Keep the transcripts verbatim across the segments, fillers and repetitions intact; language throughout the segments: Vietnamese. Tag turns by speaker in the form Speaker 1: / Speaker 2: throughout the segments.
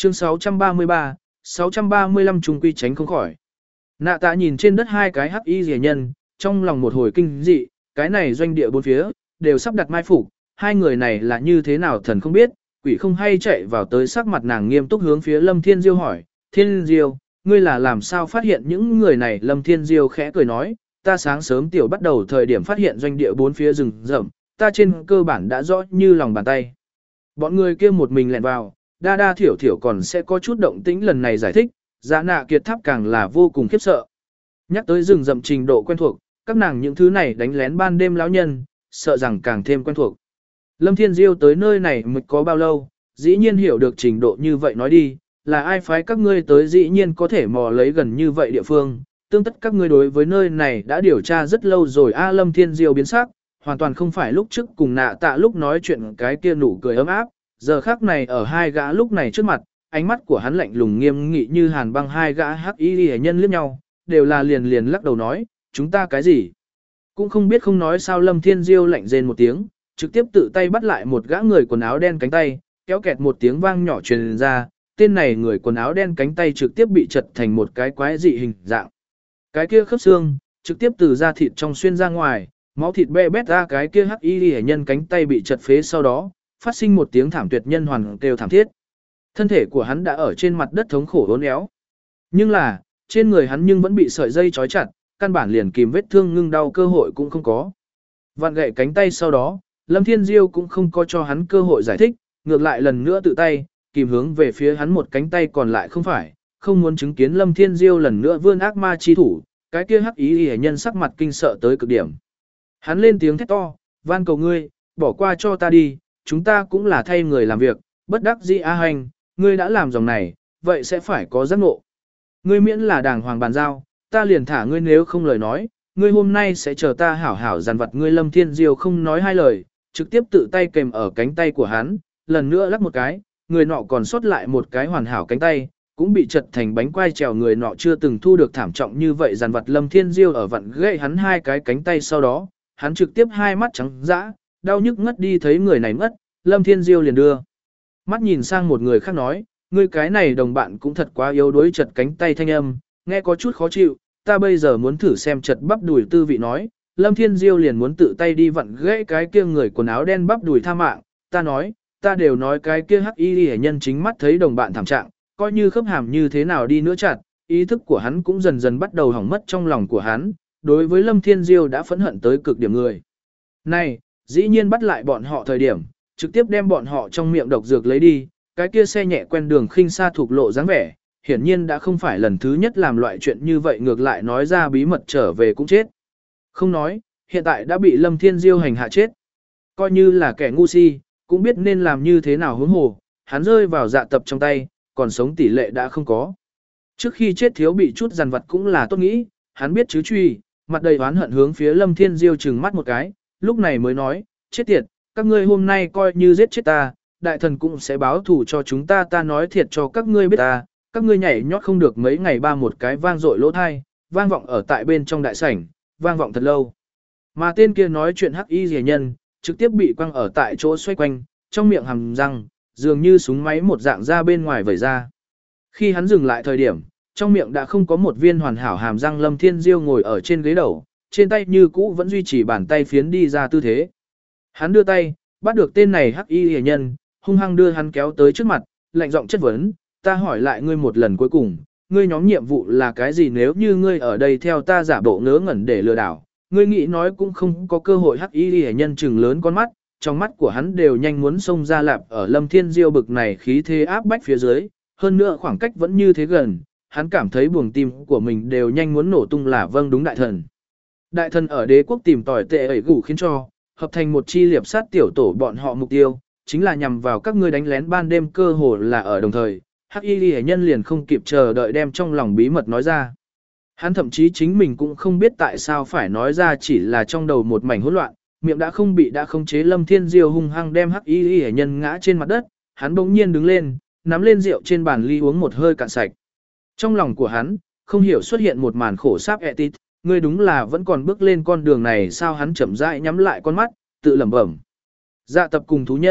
Speaker 1: Chương sáu trăm ba mươi ba, sáu trăm ba mươi lăm trung quy tránh không khỏi. Nạ tạ nhìn trên đất hai cái hắc y rẻ nhân, trong lòng một hồi kinh dị, cái này doanh địa bốn phía, đều sắp đặt mai phục, hai người này là như thế nào thần không biết, quỷ không hay chạy vào tới sắc mặt nàng nghiêm túc hướng phía Lâm Thiên Diêu hỏi, Thiên Diêu, ngươi là làm sao phát hiện những người này? Lâm Thiên Diêu khẽ cười nói, ta sáng sớm tiểu bắt đầu thời điểm phát hiện doanh địa bốn phía rừng rậm, ta trên cơ bản đã rõ như lòng bàn tay. Bọn người kia một mình lẹn vào, đa đa thiểu thiểu còn sẽ có chút động tĩnh lần này giải thích, Dạ Nạ Kiệt Tháp càng là vô cùng khiếp sợ. Nhắc tới rừng rậm trình độ quen thuộc, các nàng những thứ này đánh lén ban đêm lão nhân, sợ rằng càng thêm quen thuộc. Lâm Thiên Diêu tới nơi này mới có bao lâu, dĩ nhiên hiểu được trình độ như vậy nói đi, là ai phái các ngươi tới dĩ nhiên có thể mò lấy gần như vậy địa phương, tương tất các ngươi đối với nơi này đã điều tra rất lâu rồi. A Lâm Thiên Diêu biến sắc, hoàn toàn không phải lúc trước cùng Nạ Tạ lúc nói chuyện cái kia nụ cười ấm áp, giờ khắc này ở hai gã lúc này trước mặt, ánh mắt của hắn lạnh lùng nghiêm nghị như hàn băng. Hai gã hắc y hệ nhân liếc nhau, đều là liền liền lắc đầu nói, chúng ta cái gì cũng không biết. Không nói sao. Lâm Thiên Diêu lạnh rên một tiếng, trực tiếp tự tay bắt lại một gã người quần áo đen cánh tay, kéo kẹt một tiếng vang nhỏ truyền ra, tên này người quần áo đen cánh tay trực tiếp bị chật thành một cái quái dị hình dạng. Cái kia khớp xương trực tiếp từ da thịt trong xuyên ra ngoài, máu thịt be bét ra. Cái kia hắc y hệ nhân cánh tay bị chật phế sau đó, phát sinh một tiếng thảm tuyệt nhân hoàn kêu thảm thiết. Thân thể của hắn đã ở trên mặt đất thống khổ uốn éo. Nhưng là, trên người hắn nhưng vẫn bị sợi dây trói chặt, căn bản liền kìm vết thương ngưng đau cơ hội cũng không có. Vặn gãy cánh tay sau đó, Lâm Thiên Diêu cũng không có cho hắn cơ hội giải thích, ngược lại lần nữa tự tay, kìm hướng về phía hắn một cánh tay còn lại không phải, không muốn chứng kiến Lâm Thiên Diêu lần nữa vươn ác ma chi thủ, cái kia hắc ý hệ nhân sắc mặt kinh sợ tới cực điểm. Hắn lên tiếng thét to, van cầu ngươi, bỏ qua cho ta đi, chúng ta cũng là thay người làm việc, bất đắc dĩ A Hành, ngươi đã làm dòng này, vậy sẽ phải có giác ngộ. Ngươi miễn là đàng hoàng bàn giao, ta liền thả ngươi, nếu không lời nói, ngươi hôm nay sẽ chờ ta hảo hảo dàn vặt ngươi. Lâm Thiên Diêu không nói hai lời, trực tiếp tự tay kèm ở cánh tay của hắn, lần nữa lắc một cái, người nọ còn sót lại một cái hoàn hảo cánh tay, cũng bị chật thành bánh quai trèo. Người nọ chưa từng thu được thảm trọng như vậy dàn vặt Lâm Thiên Diêu ở vặn gãy hắn hai cái cánh tay sau đó, hắn trực tiếp hai mắt trắng dã, đau nhức ngất đi. Thấy người này ngất, Lâm Thiên Diêu liền đưa mắt nhìn sang một người khác nói, ngươi cái này đồng bạn cũng thật quá yếu đuối. Chật cánh tay thanh âm, nghe có chút khó chịu, ta bây giờ muốn thử xem chật bắp đùi tư vị. Nói, Lâm Thiên Diêu liền muốn tự tay đi vặn gãy cái kia người quần áo đen bắp đùi. Tha mạng, ta nói, ta đều nói cái kia hắc y hệ nhân chính mắt thấy đồng bạn thảm trạng, coi như khớp hàm như thế nào đi nữa chặt, ý thức của hắn cũng dần dần bắt đầu hỏng mất. Trong lòng của hắn, đối với Lâm Thiên Diêu đã phẫn hận tới cực điểm người này, dĩ nhiên bắt lại bọn họ thời điểm, trực tiếp đem bọn họ trong miệng độc dược lấy đi, cái kia xe nhẹ quen đường khinh xa thuộc lộ dáng vẻ, hiển nhiên đã không phải lần thứ nhất làm loại chuyện như vậy, ngược lại nói ra bí mật trở về cũng chết. Không nói, hiện tại đã bị Lâm Thiên Diêu hành hạ chết. Coi như là kẻ ngu si, cũng biết nên làm như thế nào. hướng hồ, hắn rơi vào dạ tập trong tay, còn sống tỷ lệ đã không có. Trước khi chết thiếu bị chút dằn vặt cũng là tốt nghĩ, hắn biết chứ truy, mặt đầy oán hận hướng phía Lâm Thiên Diêu trừng mắt một cái, lúc này mới nói, chết tiệt, các ngươi hôm nay coi như giết chết ta, đại thần cũng sẽ báo thù cho chúng ta. Ta nói thiệt cho các ngươi biết ta, các ngươi nhảy nhót không được mấy ngày ba một cái vang dội lỗ thai, vang vọng ở tại bên trong đại sảnh, vang vọng thật lâu. Mà tên kia nói chuyện hắc y rẻ nhân, trực tiếp bị quăng ở tại chỗ xoay quanh, trong miệng hàm răng, dường như súng máy một dạng ra bên ngoài vẩy ra. Khi hắn dừng lại thời điểm, trong miệng đã không có một viên hoàn hảo hàm răng. Lâm Thiên Diêu ngồi ở trên ghế đầu, trên tay như cũ vẫn duy trì bàn tay phiến đi ra tư thế. Hắn đưa tay, bắt được tên này hắc y hệ nhân, hung hăng đưa hắn kéo tới trước mặt, lạnh giọng chất vấn, ta hỏi lại ngươi một lần cuối cùng, ngươi nhóm nhiệm vụ là cái gì? Nếu như ngươi ở đây theo ta giả bộ ngớ ngẩn để lừa đảo, ngươi nghĩ nói cũng không có cơ hội. Hắc y hệ nhân trừng lớn con mắt, trong mắt của hắn đều nhanh muốn xông ra lạp. Ở Lâm Thiên Diêu bực này khí thế áp bách phía dưới, hơn nữa khoảng cách vẫn như thế gần, hắn cảm thấy buồng tim của mình đều nhanh muốn nổ tung. Là vâng đúng đại thần. Đại thần ở đế quốc tìm tòi tệ ẩy gủ khiến cho hợp thành một chi liệp sát tiểu tổ, bọn họ mục tiêu chính là nhằm vào các ngươi đánh lén ban đêm, cơ hồ là ở đồng thời. Hắc y hệ nhân liền không kịp chờ đợi đem trong lòng bí mật nói ra. Hắn thậm chí chính mình cũng không biết tại sao phải nói ra, chỉ là trong đầu một mảnh hỗn loạn, miệng đã không bị đã khống chế. Lâm Thiên Diêu hung hăng đem hắc y hệ nhân ngã trên mặt đất, hắn bỗng nhiên đứng lên, nắm lên rượu trên bàn ly uống một hơi cạn sạch. Trong lòng của hắn không hiểu xuất hiện một màn khổ sáp etit, ngươi đúng là vẫn còn bước lên con đường này sao? Hắn chậm rãi nhắm lại con mắt, tự lẩm bẩm. Dạ tập cùng thú nhân,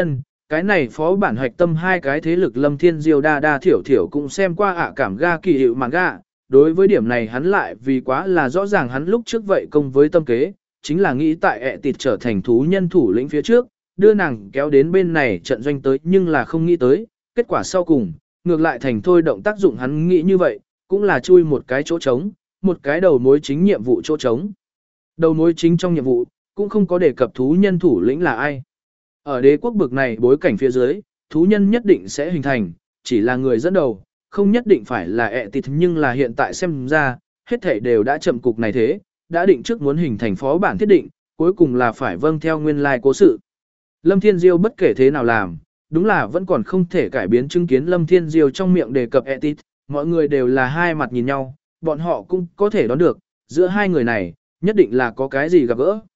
Speaker 1: cái này phó bản hoạch tâm hai cái thế lực Lâm Thiên Diêu đa đa thiểu thiểu cũng xem qua ạ cảm ga kỳ hiệu mạn ga, đối với điểm này hắn lại vì quá là rõ ràng hắn lúc trước vậy công với tâm kế, chính là nghĩ tại ẹ tịt trở thành thú nhân thủ lĩnh phía trước, đưa nàng kéo đến bên này trận doanh tới nhưng là không nghĩ tới, kết quả sau cùng, ngược lại thành thôi động tác dụng hắn nghĩ như vậy, cũng là chui một cái chỗ trống, một cái đầu mối chính nhiệm vụ chỗ trống. Đầu mối chính trong nhiệm vụ, cũng không có đề cập thú nhân thủ lĩnh là ai. Ở đế quốc bực này bối cảnh phía dưới, thú nhân nhất định sẽ hình thành, chỉ là người dẫn đầu, không nhất định phải là ẹ tịt nhưng là hiện tại xem ra, hết thảy đều đã chậm cục này thế, đã định trước muốn hình thành phó bản thiết định, cuối cùng là phải vâng theo nguyên lai cố sự. Lâm Thiên Diêu bất kể thế nào làm, đúng là vẫn còn không thể cải biến chứng kiến Lâm Thiên Diêu trong miệng đề cập ẹ tịt, mọi người đều là hai mặt nhìn nhau, bọn họ cũng có thể đoán được, giữa hai người này, nhất định là có cái gì gặp gỡ.